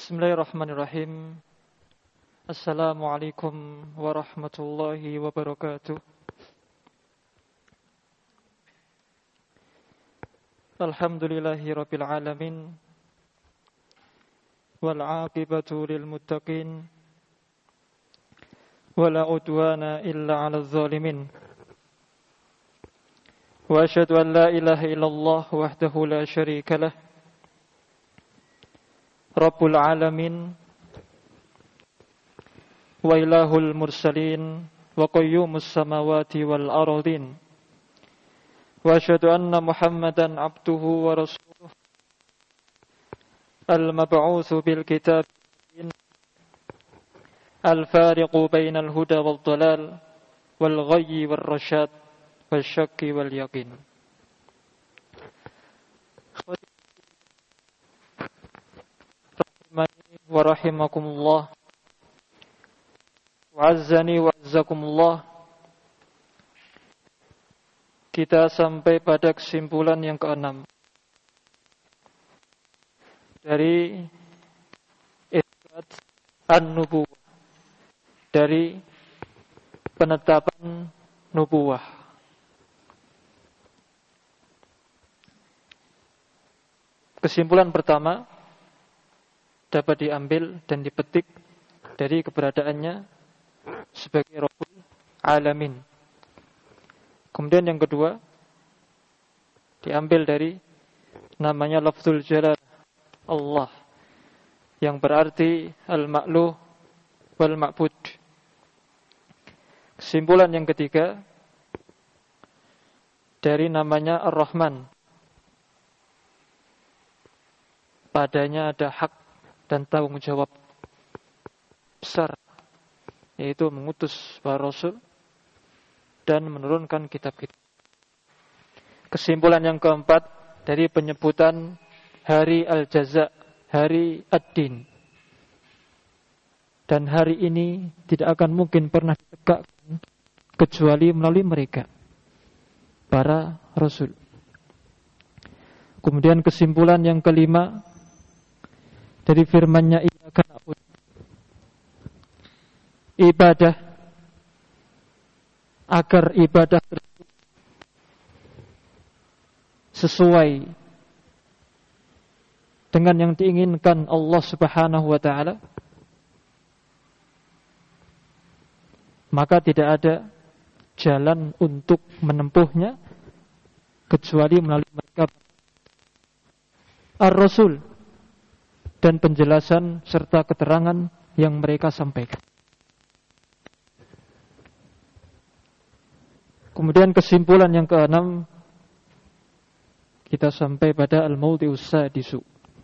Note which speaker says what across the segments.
Speaker 1: Bismillahirrahmanirrahim. Assalamualaikum warahmatullahi wabarakatuh. Alhamdulillahi rabbil alamin. Wal aqibatu lil muttaqin. Wala udwana illa 'alal zalimin. Wa asyhadu an la ilaha illallah wahdahu la syarika lah. Rabbul alamin wa ilahul mursalin wa qayyumus samawati wal ardin wa asyhadu anna Muhammadan abduhu wa rasuluh al-mab'utsu bil kitab al-fariqu bainal huda wal dhalal wal ghayyi wal rasyad wasyakki wal yaqin. Wa rahimakumullah wa azzani wa azzakumullah. Kita sampai pada kesimpulan yang keenam dari isbat an-nubuwah, dari penetapan nubuwah. Kesimpulan pertama dapat diambil dan dipetik dari keberadaannya sebagai Rabbul Alamin. Kemudian yang kedua diambil dari namanya lafzul jalal Allah, yang berarti al-ma'luh wal ma'bud. Kesimpulan yang ketiga dari namanya Ar-Rahman, padanya ada hak dan tanggung jawab besar, yaitu mengutus para rasul dan menurunkan kitab-kitab. Kesimpulan yang keempat dari penyebutan hari al-jaza, hari ad-din. Dan hari ini tidak akan mungkin pernah ditegakkan kecuali melalui mereka, para rasul. Kemudian kesimpulan yang kelima dari firman-Nya iyyaka na'budu, ibadah, agar ibadah tersebut sesuai dengan yang diinginkan Allah Subhanahu wa taala, maka tidak ada jalan untuk menempuhnya kecuali melalui mereka ar-rasul dan penjelasan serta keterangan yang mereka sampaikan. Kemudian kesimpulan yang keenam, kita sampai pada al-mawdi'us sadisu.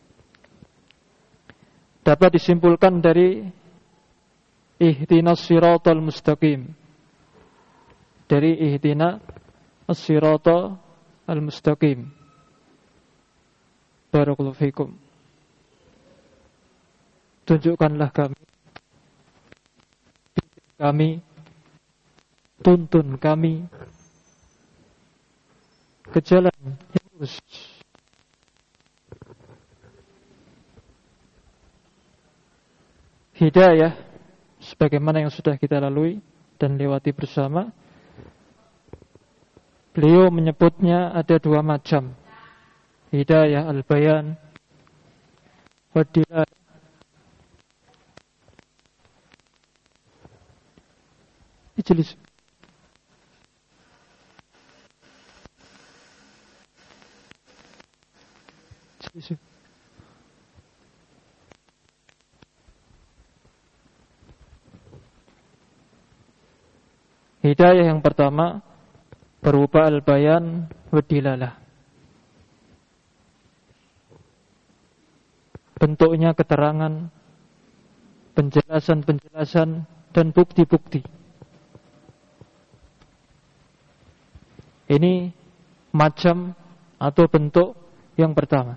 Speaker 1: Dapat disimpulkan dari ihdinas siratal mustaqim, dari ihdinas siratal mustaqim. Barakallahu fikum. Tunjukkanlah kami, tuntun kami ke jalan yang lurus. Hidayah, sebagaimana yang sudah kita lalui dan lewati bersama, beliau menyebutnya ada dua macam. Hidayah al-bayan wa dilalah. Ijlis. Hidayah yang pertama berupa al-bayan wa dilalah. Bentuknya keterangan, penjelasan-penjelasan dan bukti-bukti. Ini macam atau bentuk yang pertama.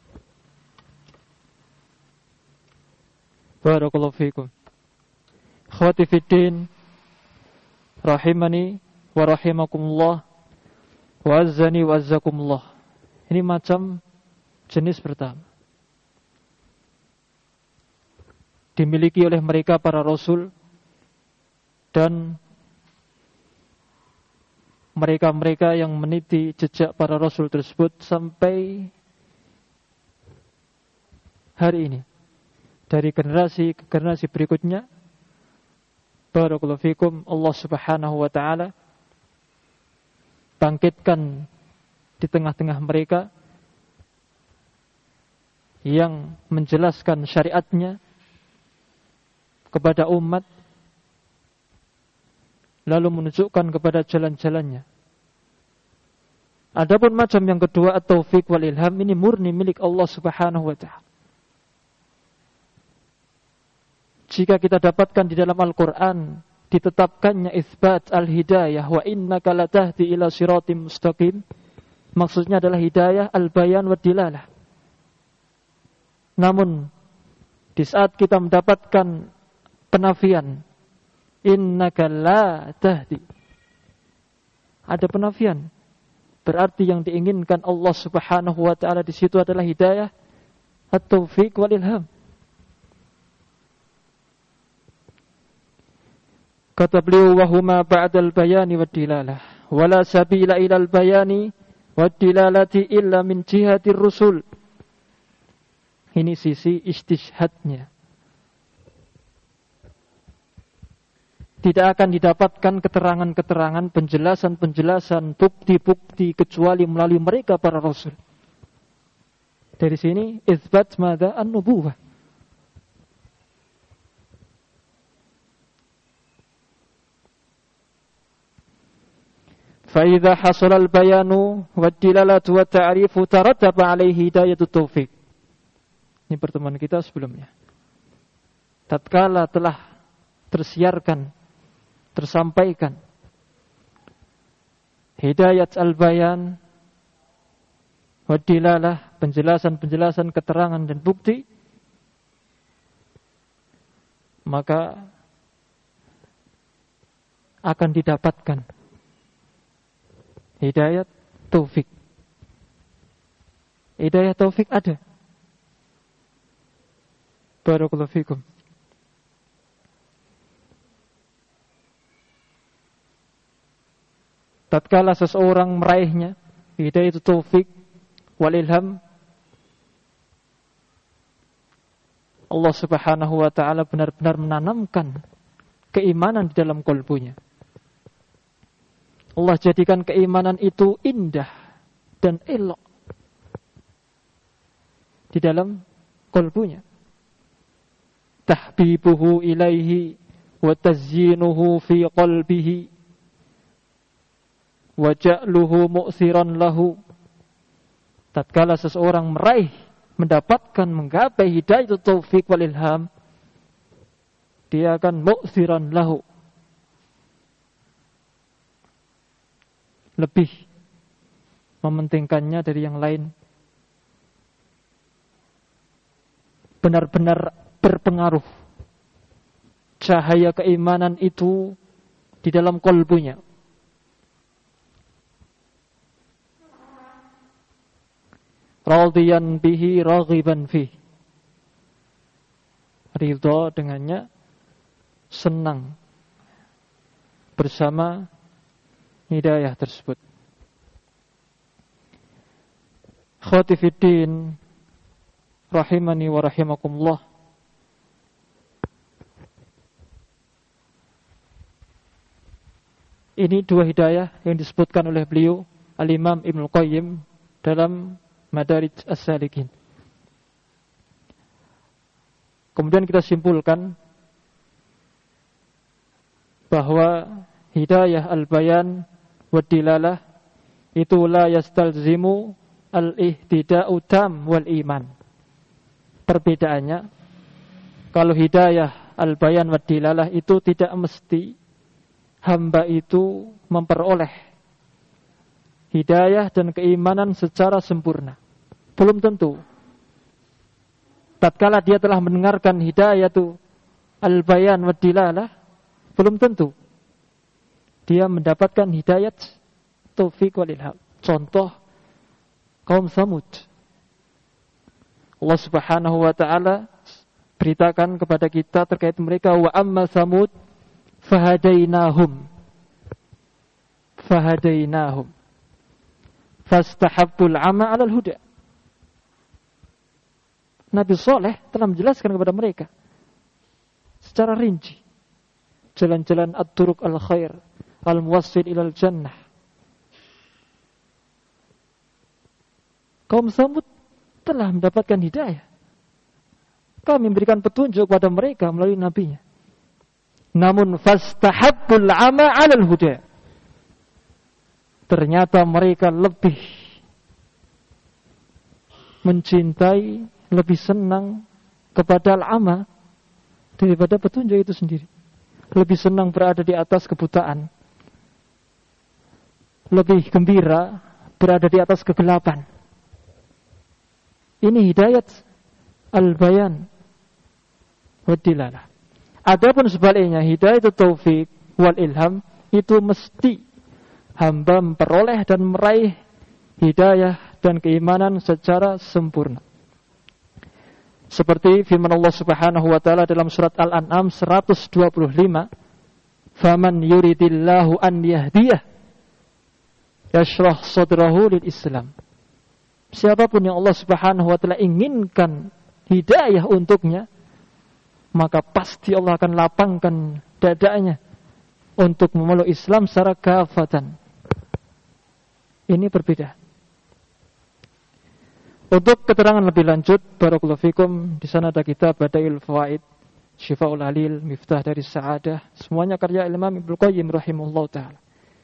Speaker 1: Barakallahu fikum. Akhwati fiddin, rahimani wa rahimakumullah, wa azzani wa azzakumullah. Ini macam jenis pertama, dimiliki oleh mereka para rasul dan mereka-mereka yang meniti jejak para rasul tersebut sampai hari ini, dari generasi ke generasi berikutnya. Barakallahu fikum, Allah subhanahu wa ta'ala bangkitkan di tengah-tengah mereka yang menjelaskan syariatnya kepada umat, lalu menunjukkan kepada jalan-jalannya. Adapun macam yang kedua, at-taufiq wal ilham, ini murni milik Allah subhanahu wa ta'ala. Jika kita dapatkan di dalam Al-Quran ditetapkannya itsbat al-hidayah, wa innaka latahdi ila siratim mustaqim, maksudnya adalah hidayah al-bayan wa dilalah. Namun di saat kita mendapatkan penafian innaka la tahdi, ada penafian, berarti yang diinginkan Allah subhanahu wa ta'ala di situ adalah hidayah at-taufiq wal ilham. Kata beliau, wahuma ba'dal bayani wad dilalah, wala sabila ilal bayani wad dilalati illa min jihatir rusul. Ini sisi istishhadnya. Tidak akan didapatkan keterangan-keterangan, penjelasan-penjelasan, bukti-bukti kecuali melalui mereka para rasul. Dari sini itsbat madza an-nubuwah. فَإِذَا حَصَلَ الْبَيَانُ وَالدِّلَالَةُ وَالتَّعْرِيفُ تَرَتَّبَ عَلَيْهِ هِدَايَةُ التَّوْفِيقِ. Ini pertemuan kita sebelumnya. Tatkala telah tersiarkan, tersampaikan hidayat al-bayan wad-dilalah, penjelasan-penjelasan, keterangan dan bukti, maka akan didapatkan hidayat taufik. Hidayah taufik ada. Barakallahu fikum. Tatkala seseorang meraihnya hidayah taufik wal ilham, Allah subhanahu wa ta'ala benar-benar menanamkan keimanan di dalam qalbunya. Allah jadikan keimanan itu indah dan elok di dalam qalbunya. Tahbibuhu ilaihi wa tazyinuhu fi qalbihi wa ja'luhu mu'siran lahu. Tatkala seseorang meraih, mendapatkan, menggapai hidayah taufik wal ilham, dia akan mu'siran lahu, lebih mementingkannya dari yang lain, benar-benar berpengaruh cahaya keimanan itu di dalam qalbunya. Radiyan bihi raghiban fi, ridha dengannya, senang bersama hidayah tersebut. Akhwati fiddin, rahimani wa rahimakumullah. Ini dua hidayah yang disebutkan oleh beliau Al-Imam Ibnu Qayyim dalam Madarij As-Salikin. Kemudian kita simpulkan bahwa hidayah al-bayan wad-dilalah itu la yastalzimu al-ihtida'u tam wal iman. Perbedaannya, kalau hidayah al-bayan wad-dilalah itu tidak mesti hamba itu memperoleh hidayah dan keimanan secara sempurna. Belum tentu. Tatkala dia telah mendengarkan hidayah itu al-bayan wad-dilalah, Belum tentu dia mendapatkan hidayat taufik wal ilham. Contoh kaum Samud. Allah Subhanahu wa taala beritakan kepada kita terkait mereka, wa amma Samud fahadainahum fastahabbul ama 'alal huda. Nabi Saleh telah menjelaskan kepada mereka secara rinci jalan-jalan at-turuq al-khair al-muwassil ilal jannah. Kaum Samud telah mendapatkan hidayah. Kami memberikan petunjuk kepada mereka melalui nabinya. Namun fastahabbul ama 'alal huda. Ternyata mereka lebih mencintai, lebih senang kepada al-ama daripada petunjuk itu sendiri. Lebih senang berada di atas kebutaan. Lebih gembira berada di atas kegelapan. Ini hidayat al-bayan wa dilalah. Adapun sebaliknya, hidayat taufik wal ilham itu mesti hamba memperoleh dan meraih hidayah dan keimanan secara sempurna. Seperti firman Allah Subhanahu wa taala dalam surat Al-An'am 125, "Faman yuridillahu an yahdiyah yashrah sadrahu lil Islam." Siapapun yang Allah Subhanahu wa taala inginkan hidayah untuknya, maka pasti Allah akan lapangkan dadanya untuk memeluk Islam secara kafatan. Ini berbeda. Untuk keterangan lebih lanjut, barakallahu fikum, di sana ada kitab Badail Fawaid, Syifaul Alil, Miftah dari Sa'adah, semuanya karya Imam Ibnu Qayyim rahimahullah taala.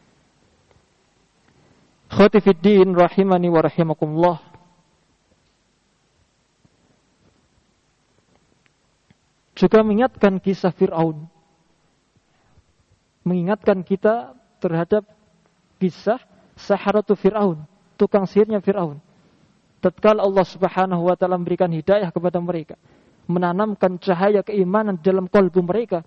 Speaker 1: Khawati fid din rahimani wa rahimakumullah. Juga mengingatkan kisah Fir'aun. Mengingatkan kita terhadap kisah Saharatu Fir'aun, tukang sihirnya Fir'aun. Tatkala Allah Subhanahu wa taala memberikan hidayah kepada mereka, menanamkan cahaya keimanan dalam kalbu mereka,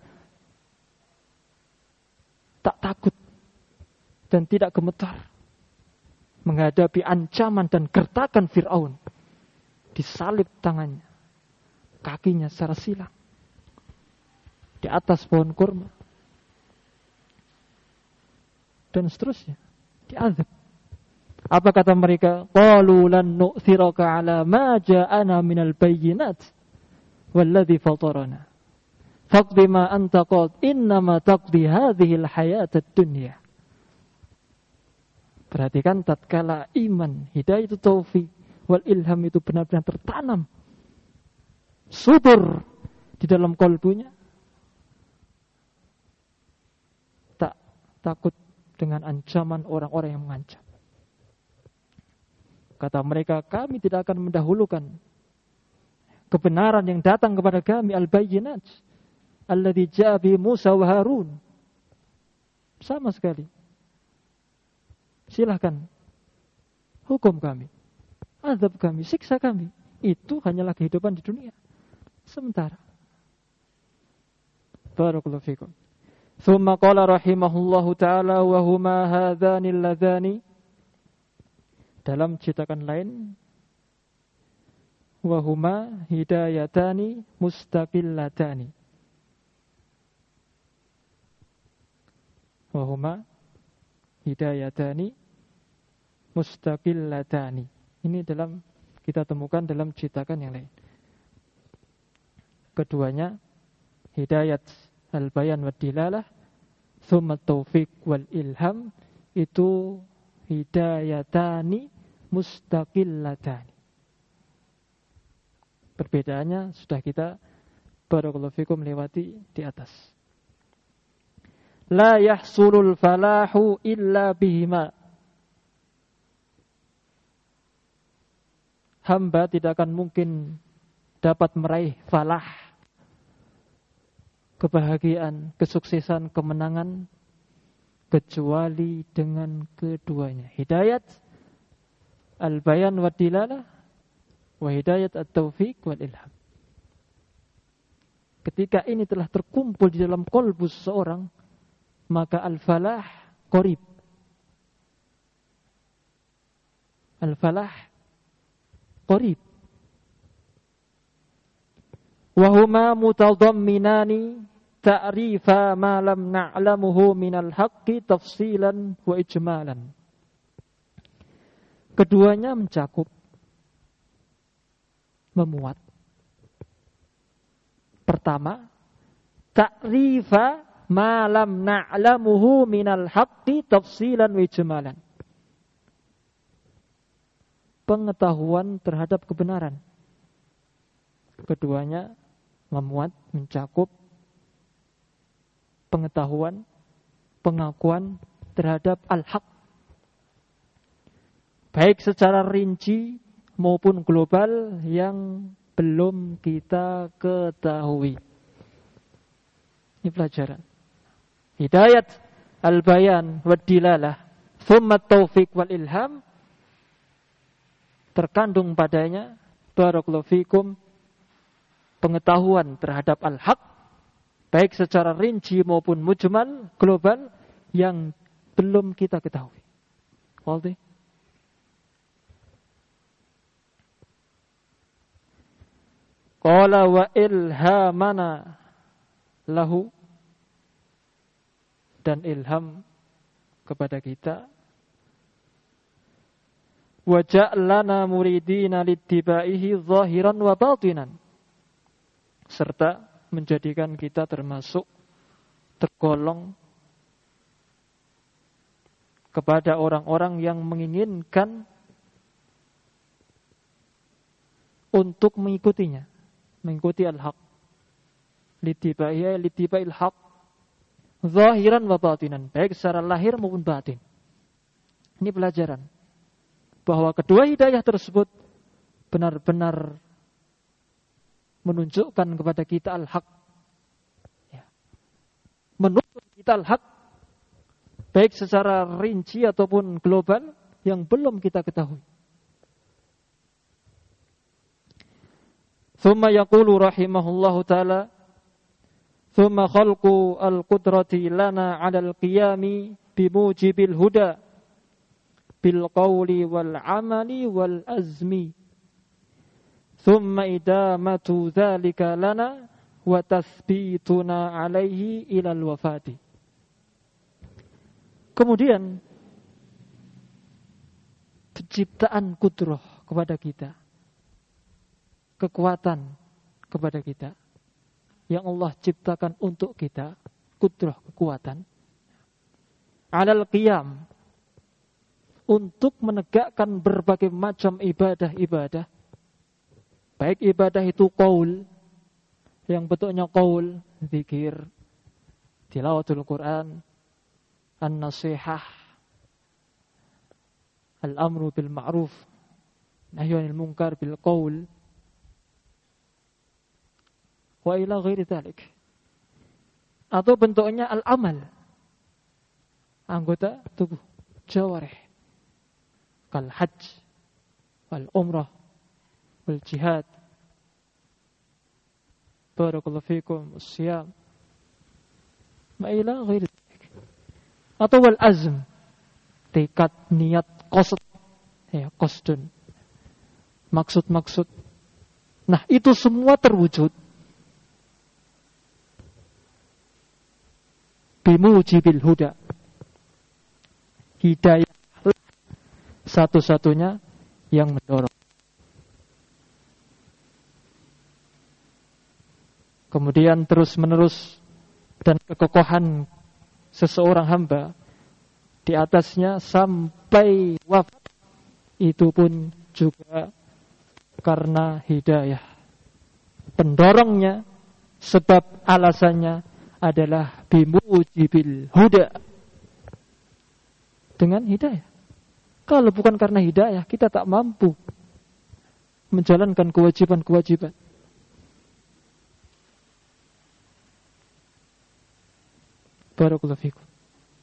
Speaker 1: tak takut dan tidak gemetar menghadapi ancaman dan gertakan Fir'aun. Disalib tangannya, kakinya secara silang di atas pohon kurma, dan seterusnya, diazab. Apa kata mereka? Qalu lan nu'thiraka ala ma ja'ana minal bayyinat walladhi fatarana faqdi ma anta qad innama taqdi hadhihi al-hayatad dunya. Perhatikan tatkala iman, hidayah itu taufik wal ilham itu benar-benar tertanam, subur di dalam kalbunya, tak takut dengan ancaman orang-orang yang mengancam. Kata mereka, kami tidak akan mendahulukan kebenaran yang datang kepada kami, al-bayyinat alladzi ja'a bi Musa wa Harun. Sama sekali. Silahkan hukum kami, azab kami, siksa kami. Itu hanyalah kehidupan di dunia sementara. Barakallahu fikum. Thumma qala rahimahullahu ta'ala wa huma hadhani alladhani. Dalam cetakan lain, wa huma hidayatani mustaqillatani. Wa huma hidayatani mustaqillatani. Ini kita temukan dalam cetakan yang lain. Keduanya hidayat al-bayan wad dilalah, thumma taufiq wal ilham, itu hidayatani mustaqillatani. Perbedaannya sudah kita barakallahu fikum lewati di atas. La yahsulul falahu illa bihima. Hamba tidak akan mungkin dapat meraih falah, kebahagiaan, kesuksesan, kemenangan, kecuali dengan keduanya. Hidayat al-bayan wa dilalah wa hidayat at-taufiq wal ilham. Ketika ini telah terkumpul di dalam qalbu seseorang, maka al-falah qarib. Al-falah qarib. Wa huma mutadamminani ta'rifa ma lam na'lamuhu minal haqqi tafsilan wa ijmalan. Keduanya mencakup, memuat. Pertama, ta'rifa ma lam na'lamuhu minal haqqi tafsilan wa ijmalan. Pengetahuan terhadap kebenaran. Keduanya memuat, mencakup pengetahuan, pengakuan terhadap al-haq. Baik secara rinci maupun global yang belum kita ketahui. Ini pelajaran. Hidayat al-bayan wa dilalah, thumma taufiq wal ilham, terkandung padanya, barakallahu fikum, pengetahuan terhadap al-haq, baik secara rinci maupun mujmal, global, yang belum kita ketahui. Waldi. Qala wa ilhamana lahu, dan ilham kepada kita, wa ja'lana muridina littibaihi zahiran wa batinan, serta menjadikan kita termasuk, tergolong kepada orang-orang yang menginginkan untuk mengikutinya, mengikuti al-haq. Littibail haq zahiran wa batinan, baik secara lahir maupun batin. Ini pelajaran bahwa kedua hidayah tersebut benar-benar menunjukkan kepada kita al-haq, ya, menuntut kita al-haq, baik secara rinci ataupun global yang belum kita ketahui. Thumma yaqulu rahimahullahu ta'ala, thumma khalqu al-qudrati lana 'ala al-qiyami bimujibil huda bil qawli wal 'amali wal azmi. Thumma idamatu dzalika lana wa tathbituna 'alaihi ilal wafati. Kemudian penciptaan kudrah kepada kita, kekuatan kepada kita yang Allah ciptakan untuk kita, kudrah, kekuatan, alal qiyam, untuk menegakkan berbagai macam ibadah-ibadah, baik ibadah itu qaul, yang bentuknya qaul, zikir, tilawatul Quran, an-nasihah, al-amru bil ma'ruf, nahyu anil munkar bil qaul, wa ila ghairi dzalik. Atau bentuknya al-amal, anggota tubuh, jawarih, kal hajj wal umrah wal jihad, barakallahu fikum, siyam, ma ila ghairi dzalik. Atau wal azm, tekad, niat, qasd, ya, qasdun, maksud-maksud. Nah, itu semua terwujud bimujibil huda. Hidayah satu-satunya yang mendorong. Kemudian terus-menerus dan kekokohan seseorang hamba di atasnya sampai wafat, itu pun juga karena hidayah. Pendorongnya, sebab alasannya adalah bimujibil huda, dengan hidayah. Kalau bukan karena hidayah, kita tak mampu menjalankan kewajiban-kewajiban. Barakallahu fikum.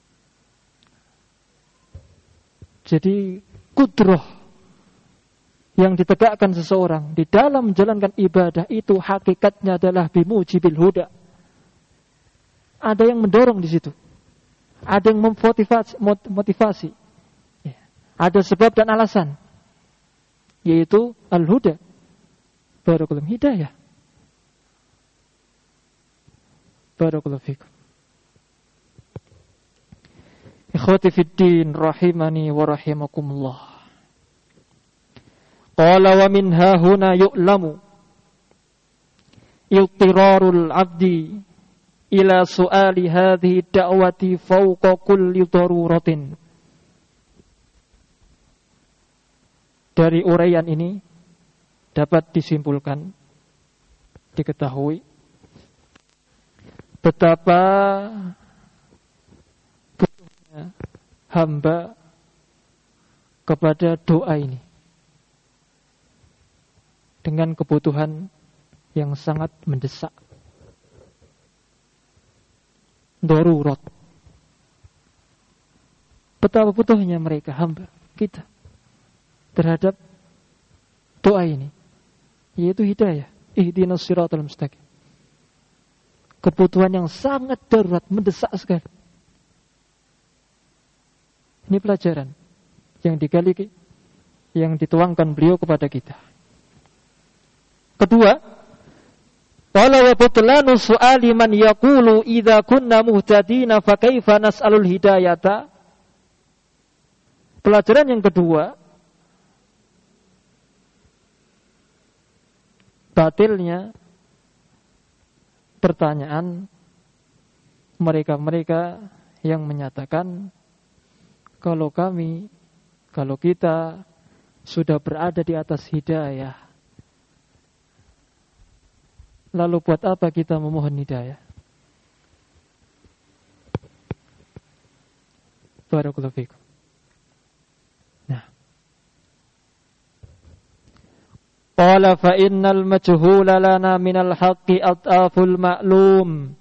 Speaker 1: Jadi kudrah yang ditegakkan seseorang di dalam menjalankan ibadah itu hakikatnya adalah bimujibil huda. Ada yang mendorong di situ. Ada yang memotivasi. Ya. Ada sebab dan alasan. Yaitu al-huda. Barakallahu hidayah. Barakallahu fikum. Ikhwati fid din rahimani wa rahimakumullah. Qala wa min hahuna yu'lamu iltirarul 'abdi ila su'ali hadhihi da'wati fawqa kulli daruratin. Dari uraian ini dapat disimpulkan, diketahui betapa butuhnya hamba kepada doa ini dengan kebutuhan yang sangat mendesak. Darurat. Betapa butuhnya mereka, hamba kita, terhadap doa ini, yaitu hidayah. Ihdinas siratal mustaqim. Kebutuhan yang sangat darurat, mendesak sekali. Ini pelajaran yang digali, yang dituangkan beliau kepada kita. Kedua, wala wa butlanu su'ali man yaqulu idza kunna muhtadina fa kaifa nas'alul hidayata. Pelajaran yang kedua, batilnya pertanyaan mereka-mereka yang menyatakan kalau kita sudah berada di atas hidayah, lalu buat apa kita memohon hidayah? Barakallahu fikum. Nah. Qala fa innal majhula lana minal haqqi at'aful ma'lum.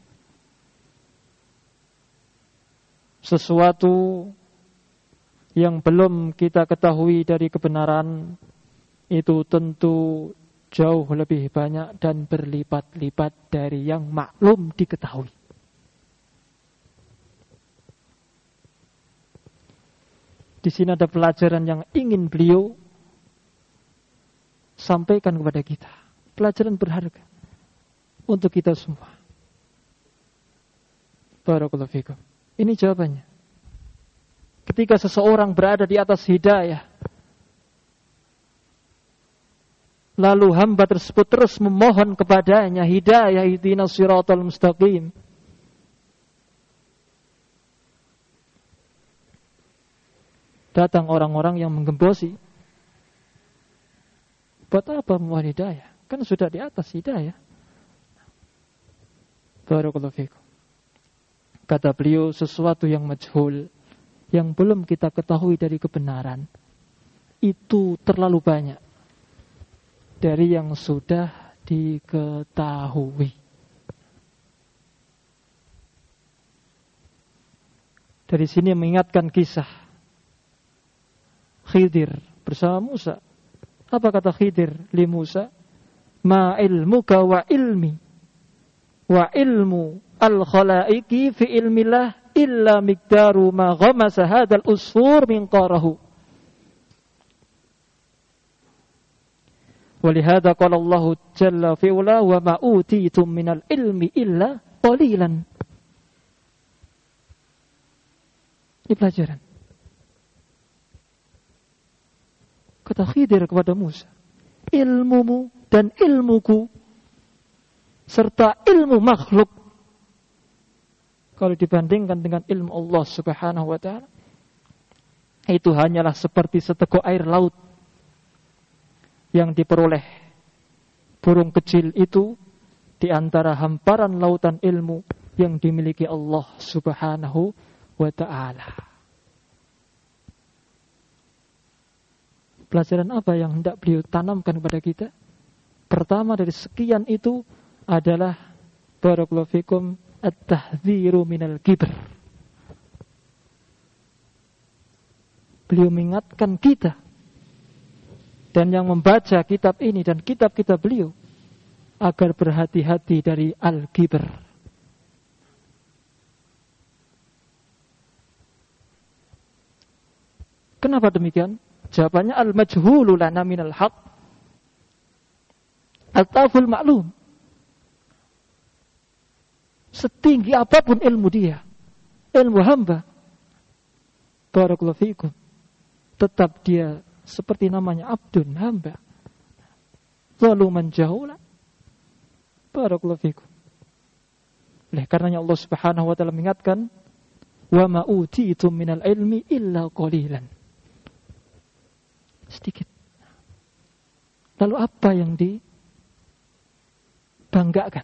Speaker 1: Sesuatu yang belum kita ketahui dari kebenaran itu tentu jauh lebih banyak dan berlipat-lipat dari yang maklum diketahui. Di sini ada pelajaran yang ingin beliau sampaikan kepada kita. Pelajaran berharga untuk kita semua. Barakallahu fikum. Ini jawabannya. Ketika seseorang berada di atas hidayah, lalu hamba tersebut terus memohon kepadanya hidayah, ihdinas siratal mustaqim. Datang orang-orang yang menggembosi. Buat apa memohon hidayah? Kan sudah di atas hidayah. Barakallahu fikum. Kata beliau, sesuatu yang majhul, yang belum kita ketahui dari kebenaran, itu terlalu banyak dari yang sudah diketahui. Dari sini mengingatkan kisah Khidir bersama Musa. Apa kata Khidir li Musa? Ma ilmuka wa ilmi wa ilmu al-khalaiqi fi ilmillah illa miqdaru ma ghamasa hadzal usfur min qarahu. Walihada qala Allah jalla fi ula wa ma utitum minal ilmi illa qalilan. Ini pelajaran. Kata Khidir kepada Musa, ilmumu dan ilmuku serta ilmu makhluk, kalau dibandingkan dengan ilmu Allah subhanahu wa ta'ala, itu hanyalah seperti seteguk air laut yang diperoleh burung kecil itu di antara hamparan lautan ilmu yang dimiliki Allah subhanahu wa ta'ala. Pelajaran apa yang hendak beliau tanamkan kepada kita? Pertama dari sekian itu adalah barakallahu fikum at-tahdziru minal kibr. Beliau mengingatkan kita dan yang membaca kitab ini dan kitab-kitab beliau agar berhati-hati dari al-kibr. Kenapa demikian? Jawabannya al-majhulu lana minal haq at-taful ma'lum. Setinggi apapun ilmu dia, ilmu hamba, barakallahu fiikum, tetap dia seperti namanya abdun, hamba. Zaluman jahula, barakallahu fiikum. Oleh karenanya Allah Subhanahu wa taala mengingatkan, wa ma utitum minal ilmi illa qalilan. Sedikit. Lalu apa yang dibanggakan?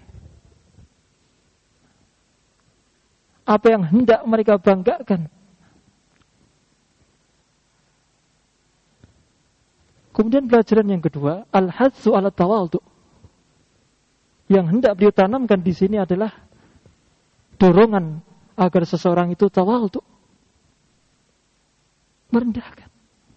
Speaker 1: Apa yang hendak mereka banggakan? Kemudian pelajaran yang kedua, al-hadzu ala tawadhu. Yang hendak beliau tanamkan di sini adalah dorongan agar seseorang itu tawadhu, merendahkan.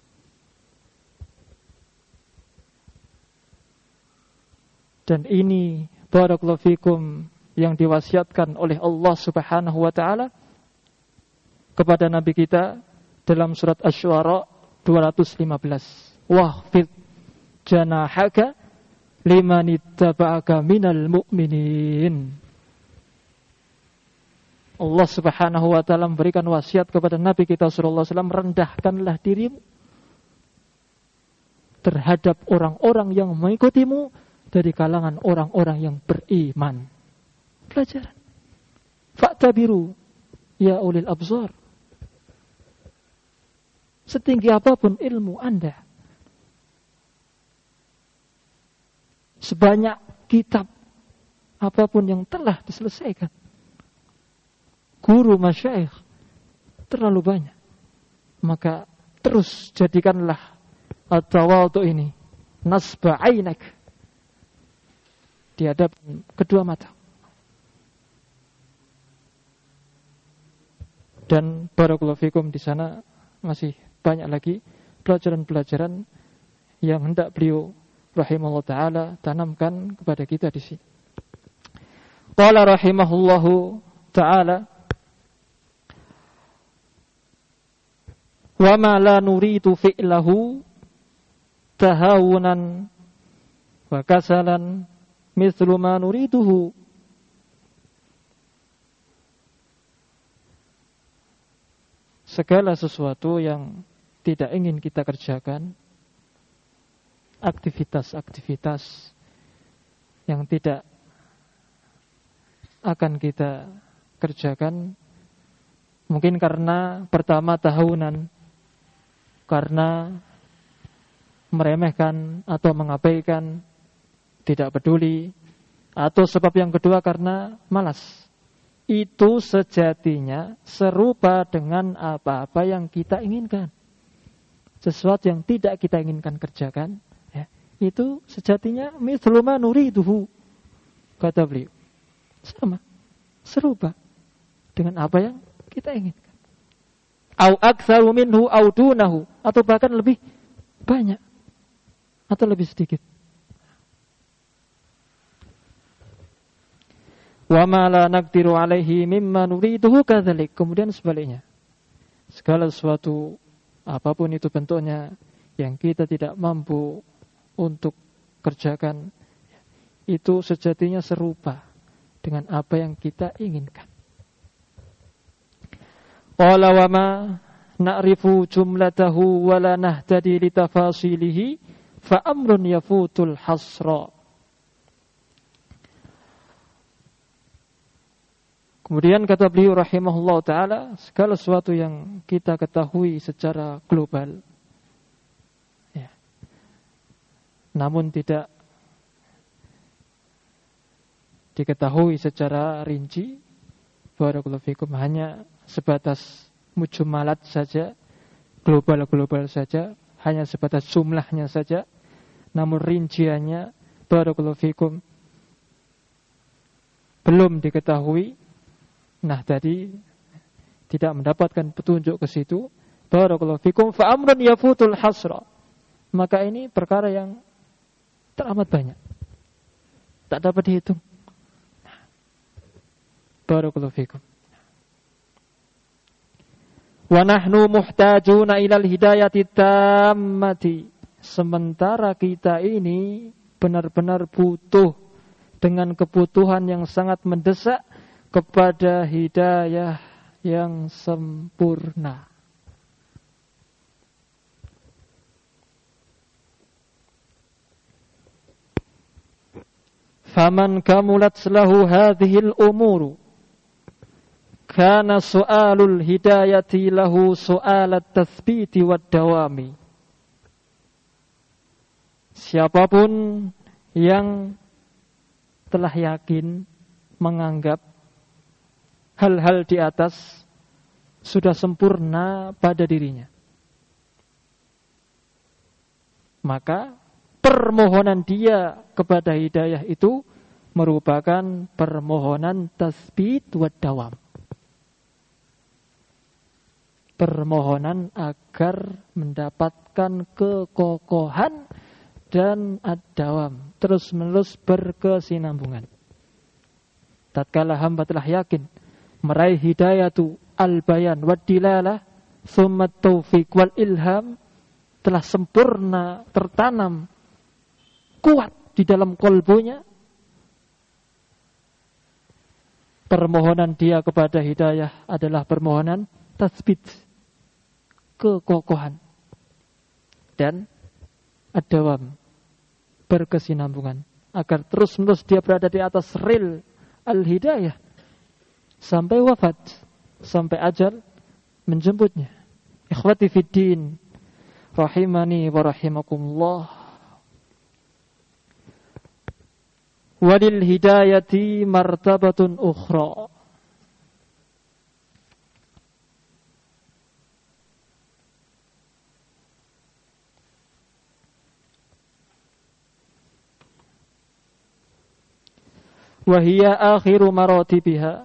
Speaker 1: Dan ini barakallahu fikum yang diwasiatkan oleh Allah Subhanahu wa taala kepada nabi kita dalam surat Asy-Syu'ara 215. Wahfid janahaka limanittaba'aka minal mu'minin. Allah Subhanahu wa taala memberikan wasiat kepada nabi kita sallallahu alaihi wasallam, rendahkanlah dirimu terhadap orang-orang yang mengikutimu dari kalangan orang-orang yang beriman. Pelajaran. Fa'tabiru ya ulil absar. Setinggi apapun ilmu Anda, sebanyak kitab apapun yang telah diselesaikan, guru masyayikh terlalu banyak, maka terus jadikanlah at-tawadhu ini nasba ainak, di hadapan kedua mata. Dan barakallahu fikum, di sana masih banyak lagi pelajaran-pelajaran yang hendak beliau rahimahullah taala tanamkan kepada kita di sini. Qala rahimahullahu taala, wa ma la nuridu fi'lahu tahawunan wa kasalan mithlu ma nuriduhu. Segala sesuatu yang tidak ingin kita kerjakan, aktivitas-aktivitas yang tidak akan kita kerjakan, mungkin karena pertama tahawunan, karena meremehkan atau mengabaikan, tidak peduli, atau sebab yang kedua karena malas. Itu sejatinya serupa dengan apa-apa yang kita inginkan. Sesuatu yang tidak kita inginkan kerjakan, ya, itu sejatinya mithlu ma nuriduhu, kata beliau. Sama, serupa dengan apa yang kita inginkan. Au aktsaru minhu au dunahu, atau bahkan lebih banyak atau lebih sedikit. Wa ma la naqdiru alaihi mimma nuriduhu kadzalik. Kemudian sebaliknya, segala sesuatu apapun itu bentuknya yang kita tidak mampu untuk kerjakan, itu sejatinya serupa dengan apa yang kita inginkan. Qala wa ma na'rifu jumlatahu wa la nahtadi li tafasilihi fa amrun yafutul hasra. Kemudian kata beliau rahimahullah ta'ala, segala sesuatu yang kita ketahui secara global, ya, namun tidak diketahui secara rinci, barakallahu fikum, hanya sebatas mujmalat saja, global-global saja, hanya sebatas jumlahnya saja, namun rinciannya, barakallahu fikum, belum diketahui. Nah, tadi tidak mendapatkan petunjuk ke situ. Barakallahu fikum, fa amrun yafutul hasra. maka ini perkara yang teramat banyak, tak dapat dihitung. Barakallahu fikum. Wa nahnu muhtajuna ilal hidayati tammati. Sementara kita ini benar-benar butuh dengan kebutuhan yang sangat mendesak kepada hidayah yang sempurna. Faman kamulat lahu hadhil umuru kana su'alul hidayati lahu su'alat tathbiti wad dawami. Siapapun yang telah yakin menganggap hal-hal di atas sudah sempurna pada dirinya, maka permohonan dia kepada hidayah itu merupakan permohonan tasbit wa dawam. Permohonan agar mendapatkan kekokohan dan ad-dawam, terus-menerus berkesinambungan. Tatkala hamba telah yakin meraih hidayatu al-bayan wad dilalah tsumma taufiq wal ilham, telah sempurna tertanam kuat di dalam kolbunya, permohonan dia kepada hidayah adalah permohonan tasbit, kekokohan, dan ad-dawam, berkesinambungan, agar terus-menerus dia berada di atas ril al-hidayah sampai wafat, sampai ajal menjemputnya. Ikhwati fid din, rahimani wa rahimakumullah. Walil hidayati martabatun ukhra. Wahia akhiru maratibiha.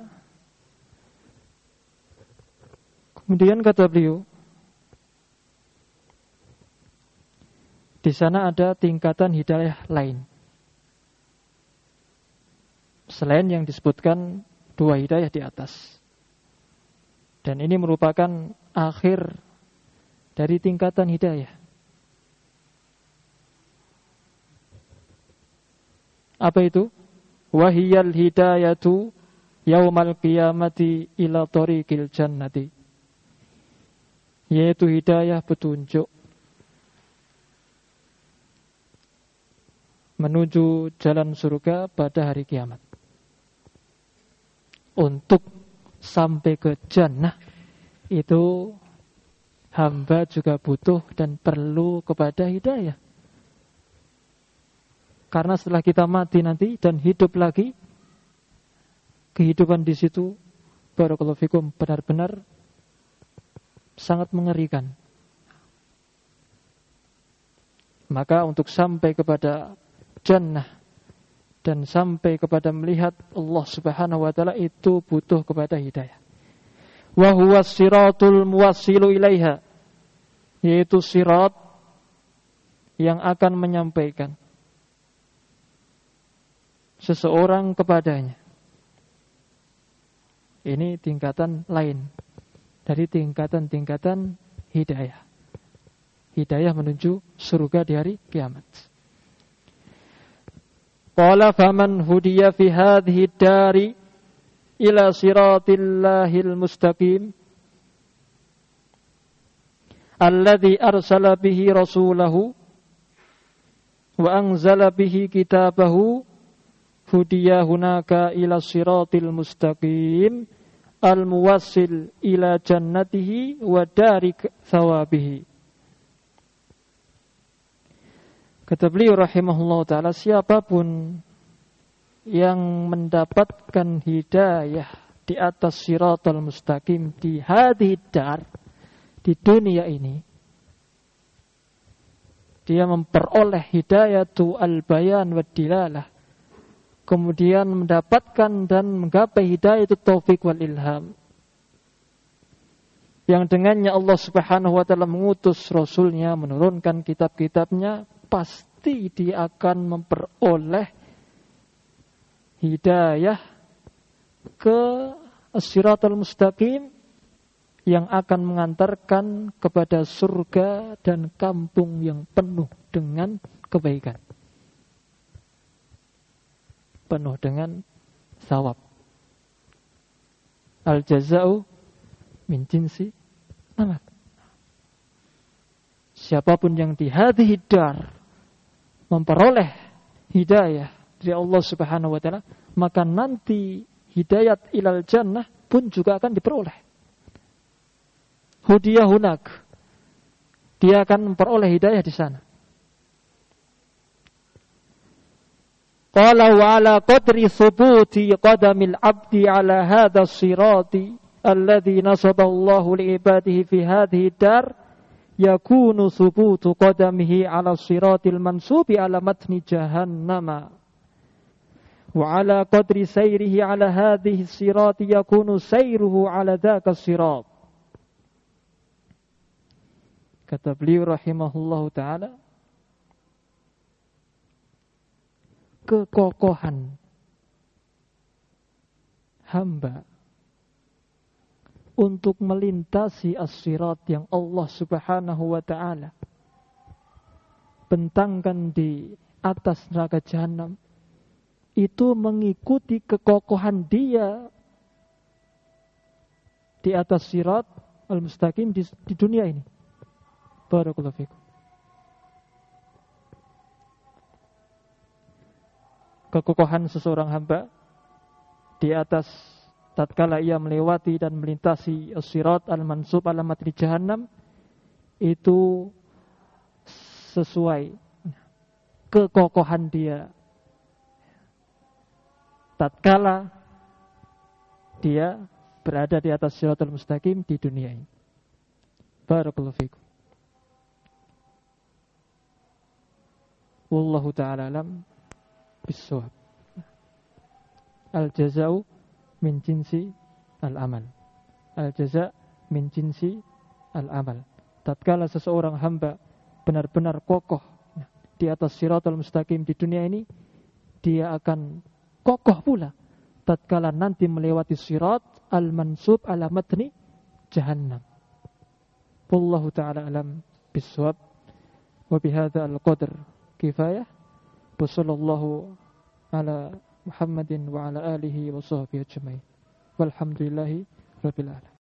Speaker 1: Kemudian kata beliau, di sana ada tingkatan hidayah lain selain yang disebutkan dua hidayah di atas. Dan ini merupakan akhir dari tingkatan hidayah. Apa itu? Wahiyal hidayatu yaumal qiyamati ila tariqil jannati. Yaitu hidayah petunjuk menuju jalan surga pada hari kiamat. Untuk sampai ke jannah itu hamba juga butuh dan perlu kepada hidayah. Karena setelah kita mati nanti dan hidup lagi, kehidupan di situ, barakallahu fikum, benar-benar sangat mengerikan. Maka untuk sampai kepada jannah dan sampai kepada melihat Allah Subhanahu wa taala itu butuh kepada hidayah. Wa huwa siratul muwassilu ilaiha, yaitu sirat yang akan menyampaikan seseorang kepadanya. Ini tingkatan lain dari tingkatan-tingkatan hidayah. Hidayah menuju surga di hari kiamat. Qala faman hudiya fi hadhihi dari ila siratillahil mustaqim alladhi arsala bihi rasulahu wa anzala bihi kitabahu, hudiya hunaka ila siratil mustaqim al-muwassil ila jannatihi wa dari thawabihi. Kata beliau rahimahullah ta'ala, siapapun yang mendapatkan hidayah di atas siratal mustaqim di hadhihi dar, di dunia ini, dia memperoleh hidayatu al-bayan wa dilalah, kemudian mendapatkan dan menggapai hidayah itu taufik wal ilham. yang dengannya Allah Subhanahu wa taala mengutus rasulnya, menurunkan kitab-kitabnya, pasti dia akan memperoleh hidayah ke as-siratal mustaqim yang akan mengantarkan kepada surga dan kampung yang penuh dengan kebaikan, penuh dengan thawab. Al-jaza'u min jinsi amal. Siapapun yang di hadhihi dar memperoleh hidayah dari Allah Subhanahu wa taala, maka nanti hidayat ilal jannah pun juga akan diperoleh. Hudiyah hunak, dia akan memperoleh hidayah di sana. Qala wa ala qadri thubuti qadamil abdi ala hadha sirati alladhi nasabahu Allahu li'ibadihi fi hadhihi dar yakunu thubutu qadamihi ala siratil mansubi ala matni jahannama wa ala qadri sayrihi ala hadhihi sirati yakunu sayruhu ala dhaka sirat. Kata beliau rahimahullahu ta'ala, kekokohan hamba untuk melintasi as-sirat yang Allah Subhanahu wa ta'ala bentangkan di atas neraka jahanam, itu mengikuti kekokohan dia di atas sirat al-mustaqim di dunia ini. Barakallahu fikum. Kekokohan seseorang hamba di atas tatkala ia melewati dan melintasi as-sirat al-mansub ala matni jahannam, itu sesuai kekokohan dia tatkala dia berada di atas siratal mustaqim di dunia ini. Barakallahu fikum. Wallahu ta'ala alam bis-shawab. Al-jaza'u min jinsi al-amal. Al-jaza' min jinsi al-amal. Tatkala seseorang hamba benar-benar kokoh di atas siratal mustaqim di dunia ini, dia akan kokoh pula tatkala nanti melewati sirat al-mansub ala matni jahannam. Wallahu ta'ala alam bis-shawab. Wa bihadza al-qadr kifayah. Wa sallallahu ala Muhammadin wa ala alihi wa sahbihi ajma'in. Walhamdulillahi rabbil alamin.